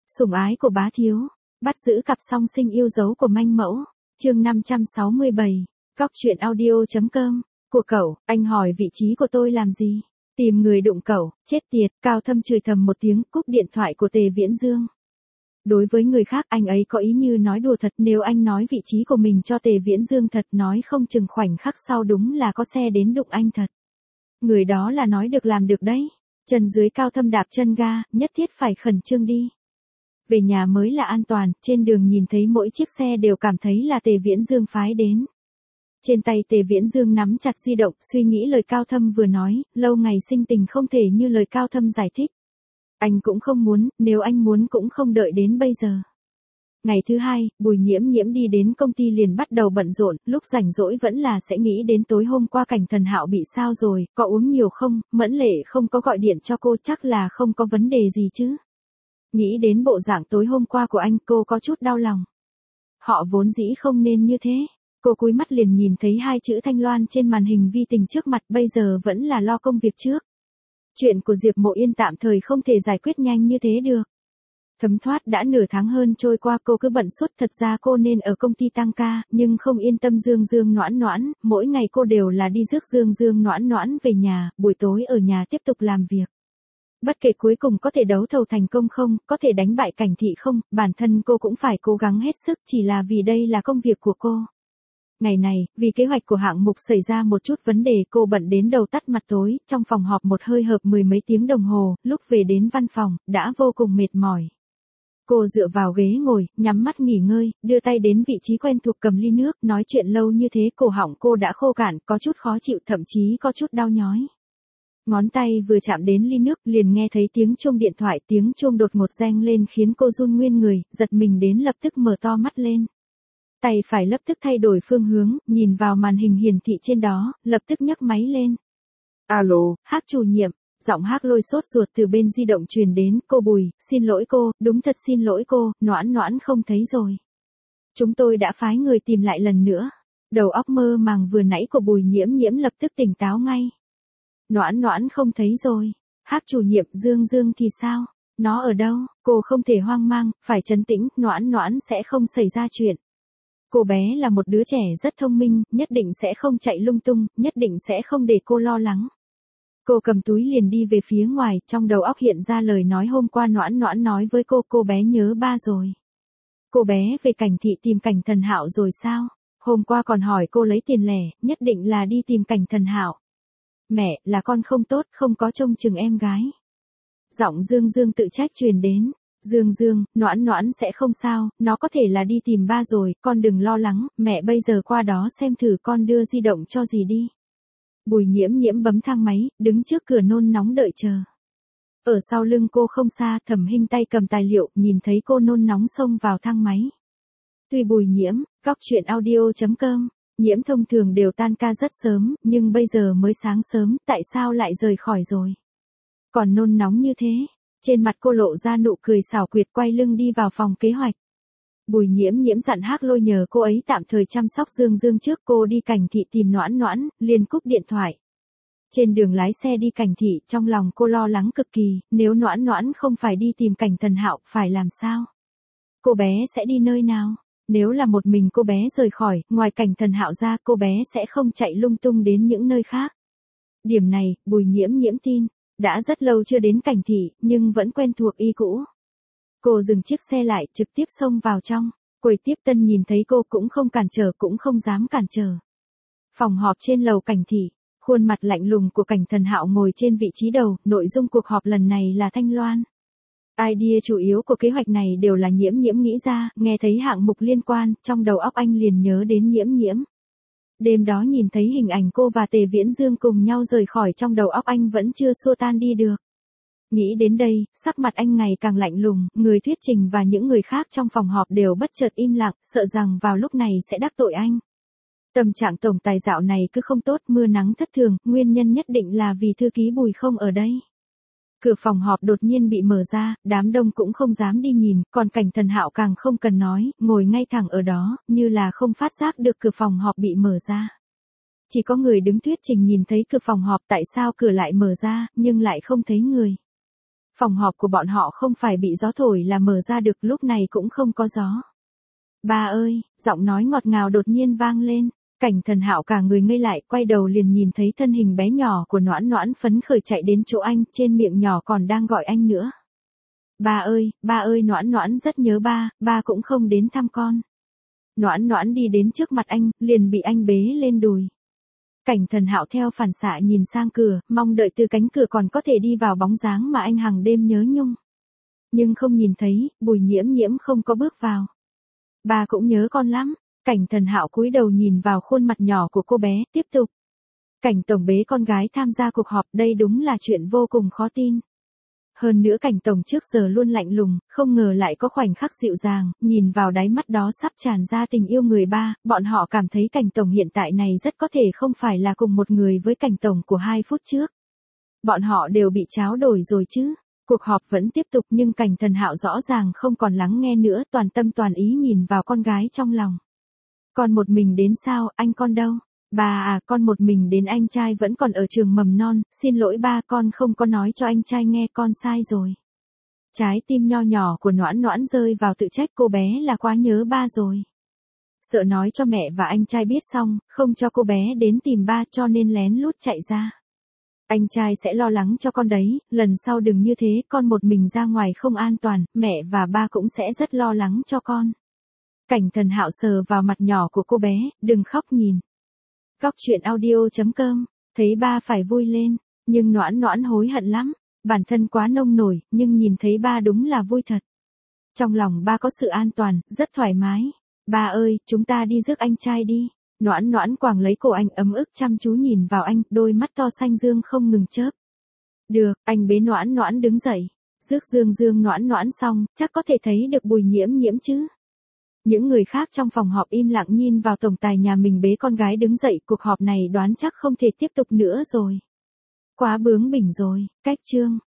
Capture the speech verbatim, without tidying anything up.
Sủng ái của bá thiếu, bắt giữ cặp song sinh yêu dấu của manh mẫu, chương năm trăm sáu mươi bảy, góc truyện audio.com, của cậu, anh hỏi vị trí của tôi làm gì? Tìm người đụng cậu, chết tiệt, Cao Thâm chửi thầm một tiếng, cúp điện thoại của Tề Viễn Dương. Đối với người khác anh ấy có ý như nói đùa thật, nếu anh nói vị trí của mình cho Tề Viễn Dương thật nói không chừng khoảnh khắc sau đúng là có xe đến đụng anh thật. Người đó là nói được làm được đấy. Chân dưới Cao Thâm đạp chân ga, nhất thiết phải khẩn trương đi. Về nhà mới là an toàn, trên đường nhìn thấy mỗi chiếc xe đều cảm thấy là Tề Viễn Dương phái đến. Trên tay Tề Viễn Dương nắm chặt di động, suy nghĩ lời Cao Thâm vừa nói, lâu ngày sinh tình không thể như lời Cao Thâm giải thích. Anh cũng không muốn, nếu anh muốn cũng không đợi đến bây giờ. Ngày thứ hai, Bùi Nhiễm Nhiễm đi đến công ty liền bắt đầu bận rộn, lúc rảnh rỗi vẫn là sẽ nghĩ đến tối hôm qua Cảnh Thần Hạo bị sao rồi, có uống nhiều không, Mẫn Lệ không có gọi điện cho cô chắc là không có vấn đề gì chứ. Nghĩ đến bộ dạng tối hôm qua của anh cô có chút đau lòng. Họ vốn dĩ không nên như thế. Cô cúi mắt liền nhìn thấy hai chữ Thanh Loan trên màn hình vi tình trước mặt, bây giờ vẫn là lo công việc trước. Chuyện của Diệp Mộ Yên tạm thời không thể giải quyết nhanh như thế được. Thấm thoát đã nửa tháng hơn trôi qua cô cứ bận suốt, thật ra cô nên ở công ty tăng ca, nhưng không yên tâm Dương Dương Noãn Noãn, mỗi ngày cô đều là đi rước Dương Dương Noãn Noãn về nhà, buổi tối ở nhà tiếp tục làm việc. Bất kể cuối cùng có thể đấu thầu thành công không, có thể đánh bại Cảnh Thị không, bản thân cô cũng phải cố gắng hết sức, chỉ là vì đây là công việc của cô. Ngày này, vì kế hoạch của hạng mục xảy ra một chút vấn đề cô bận đến đầu tắt mặt tối, trong phòng họp một hơi hợp mười mấy tiếng đồng hồ, lúc về đến văn phòng, đã vô cùng mệt mỏi. Cô dựa vào ghế ngồi, nhắm mắt nghỉ ngơi, đưa tay đến vị trí quen thuộc cầm ly nước, nói chuyện lâu như thế cổ họng cô đã khô cạn, có chút khó chịu thậm chí có chút đau nhói. Ngón tay vừa chạm đến ly nước liền nghe thấy tiếng chuông điện thoại, tiếng chuông đột ngột reng lên khiến cô run nguyên người, giật mình đến lập tức mở to mắt lên. Tay phải lập tức thay đổi phương hướng, nhìn vào màn hình hiển thị trên đó, lập tức nhấc máy lên. Alo, Hắc chủ nhiệm, giọng Hắc Lôi sốt ruột từ bên di động truyền đến, cô Bùi, xin lỗi cô, đúng thật xin lỗi cô, Noãn Noãn không thấy rồi. Chúng tôi đã phái người tìm lại lần nữa. Đầu óc mơ màng vừa nãy của Bùi Nhiễm Nhiễm lập tức tỉnh táo ngay. Noãn Noãn không thấy rồi. Hắc chủ nhiệm, Dương Dương thì sao? Nó ở đâu? Cô không thể hoang mang, phải trấn tĩnh, Noãn Noãn sẽ không xảy ra chuyện. Cô bé là một đứa trẻ rất thông minh, nhất định sẽ không chạy lung tung, nhất định sẽ không để cô lo lắng. Cô cầm túi liền đi về phía ngoài, trong đầu óc hiện ra lời nói hôm qua Noãn Noãn nói với cô, cô bé nhớ ba rồi. Cô bé về Cảnh Thị tìm Cảnh Thần Hạo rồi sao? Hôm qua còn hỏi cô lấy tiền lẻ, nhất định là đi tìm Cảnh Thần Hạo. Mẹ, là con không tốt, không có trông chừng em gái. Giọng Dương Dương tự trách truyền đến. Dương Dương, Noãn Noãn sẽ không sao, nó có thể là đi tìm ba rồi, con đừng lo lắng, mẹ bây giờ qua đó xem thử con đưa di động cho gì đi. Bùi Nhiễm Nhiễm bấm thang máy, đứng trước cửa nôn nóng đợi chờ. Ở sau lưng cô không xa, Thẩm Hinh tay cầm tài liệu, nhìn thấy cô nôn nóng xông vào thang máy. Tuy Bùi Nhiễm, góc truyện audio.com, Nhiễm thông thường đều tan ca rất sớm, nhưng bây giờ mới sáng sớm, tại sao lại rời khỏi rồi? Còn nôn nóng như thế. Trên mặt cô lộ ra nụ cười xảo quyệt, quay lưng đi vào phòng kế hoạch. Bùi Nhiễm Nhiễm dặn Hắc Lôi nhờ cô ấy tạm thời chăm sóc Dương Dương trước, cô đi Cảnh Thị tìm Noãn Noãn, liền cúp điện thoại. Trên đường lái xe đi Cảnh Thị, trong lòng cô lo lắng cực kỳ, nếu Noãn Noãn không phải đi tìm Cảnh Thần Hạo, phải làm sao? Cô bé sẽ đi nơi nào? Nếu là một mình cô bé rời khỏi, ngoài Cảnh Thần Hạo ra, cô bé sẽ không chạy lung tung đến những nơi khác. Điểm này, Bùi Nhiễm Nhiễm tin. Đã rất lâu chưa đến Cảnh Thị, nhưng vẫn quen thuộc y cũ. Cô dừng chiếc xe lại, trực tiếp xông vào trong. Quầy tiếp tân nhìn thấy cô cũng không cản trở, cũng không dám cản trở. Phòng họp trên lầu Cảnh Thị, khuôn mặt lạnh lùng của Cảnh Thần Hạo ngồi trên vị trí đầu, nội dung cuộc họp lần này là Thanh Loan. Idea chủ yếu của kế hoạch này đều là Nhiễm Nhiễm nghĩ ra, nghe thấy hạng mục liên quan, trong đầu óc anh liền nhớ đến Nhiễm Nhiễm. Đêm đó nhìn thấy hình ảnh cô và Tề Viễn Dương cùng nhau rời khỏi, trong đầu óc anh vẫn chưa xua tan đi được. Nghĩ đến đây, sắc mặt anh ngày càng lạnh lùng, người thuyết trình và những người khác trong phòng họp đều bất chợt im lặng, sợ rằng vào lúc này sẽ đắc tội anh. Tâm trạng tổng tài dạo này cứ không tốt, mưa nắng thất thường, nguyên nhân nhất định là vì thư ký Bùi không ở đây. Cửa phòng họp đột nhiên bị mở ra, đám đông cũng không dám đi nhìn, còn Cảnh Thần Hạo càng không cần nói, ngồi ngay thẳng ở đó, như là không phát giác được cửa phòng họp bị mở ra. Chỉ có người đứng thuyết trình nhìn thấy cửa phòng họp, tại sao cửa lại mở ra, nhưng lại không thấy người. Phòng họp của bọn họ không phải bị gió thổi là mở ra được, lúc này cũng không có gió. Ba ơi, giọng nói ngọt ngào đột nhiên vang lên. Cảnh Thần Hạo cả người ngây lại, quay đầu liền nhìn thấy thân hình bé nhỏ của Noãn Noãn phấn khởi chạy đến chỗ anh, trên miệng nhỏ còn đang gọi anh nữa. Ba ơi, ba ơi, Noãn Noãn rất nhớ ba, ba cũng không đến thăm con. Noãn Noãn đi đến trước mặt anh, liền bị anh bế lên đùi. Cảnh Thần Hạo theo phản xạ nhìn sang cửa, mong đợi từ cánh cửa còn có thể đi vào bóng dáng mà anh hàng đêm nhớ nhung. Nhưng không nhìn thấy, Bùi Nhiễm Nhiễm không có bước vào. Ba cũng nhớ con lắm. Cảnh Thần Hạo cúi đầu nhìn vào khuôn mặt nhỏ của cô bé, tiếp tục. Cảnh tổng bế con gái tham gia cuộc họp, đây đúng là chuyện vô cùng khó tin. Hơn nữa Cảnh tổng trước giờ luôn lạnh lùng, không ngờ lại có khoảnh khắc dịu dàng, nhìn vào đáy mắt đó sắp tràn ra tình yêu người ba, bọn họ cảm thấy Cảnh tổng hiện tại này rất có thể không phải là cùng một người với Cảnh tổng của hai phút trước. Bọn họ đều bị tráo đổi rồi chứ. Cuộc họp vẫn tiếp tục nhưng Cảnh Thần Hạo rõ ràng không còn lắng nghe nữa, toàn tâm toàn ý nhìn vào con gái trong lòng. Con một mình đến sao, anh con đâu? Bà à, con một mình đến, anh trai vẫn còn ở trường mầm non, xin lỗi ba, con không có nói cho anh trai nghe, con sai rồi. Trái tim nho nhỏ của Noãn Noãn rơi vào tự trách, cô bé là quá nhớ ba rồi. Sợ nói cho mẹ và anh trai biết xong, không cho cô bé đến tìm ba cho nên lén lút chạy ra. Anh trai sẽ lo lắng cho con đấy, lần sau đừng như thế, con một mình ra ngoài không an toàn, mẹ và ba cũng sẽ rất lo lắng cho con. Cảnh Thần Hạo sờ vào mặt nhỏ của cô bé, đừng khóc nhìn. Góc truyện audio chấm com, thấy ba phải vui lên, nhưng Noãn Noãn hối hận lắm, bản thân quá nông nổi, nhưng nhìn thấy ba đúng là vui thật. Trong lòng ba có sự an toàn, rất thoải mái. Ba ơi, chúng ta đi rước anh trai đi. Noãn Noãn quàng lấy cổ anh, ấm ức chăm chú nhìn vào anh, đôi mắt to xanh dương không ngừng chớp. Được, anh bế Noãn Noãn đứng dậy. Rước Dương Dương Noãn Noãn xong, chắc có thể thấy được Bùi Nhiễm Nhiễm chứ. Những người khác trong phòng họp im lặng nhìn vào tổng tài nhà mình bế con gái đứng dậy, cuộc họp này đoán chắc không thể tiếp tục nữa rồi. Quá bướng bỉnh rồi, cách chương.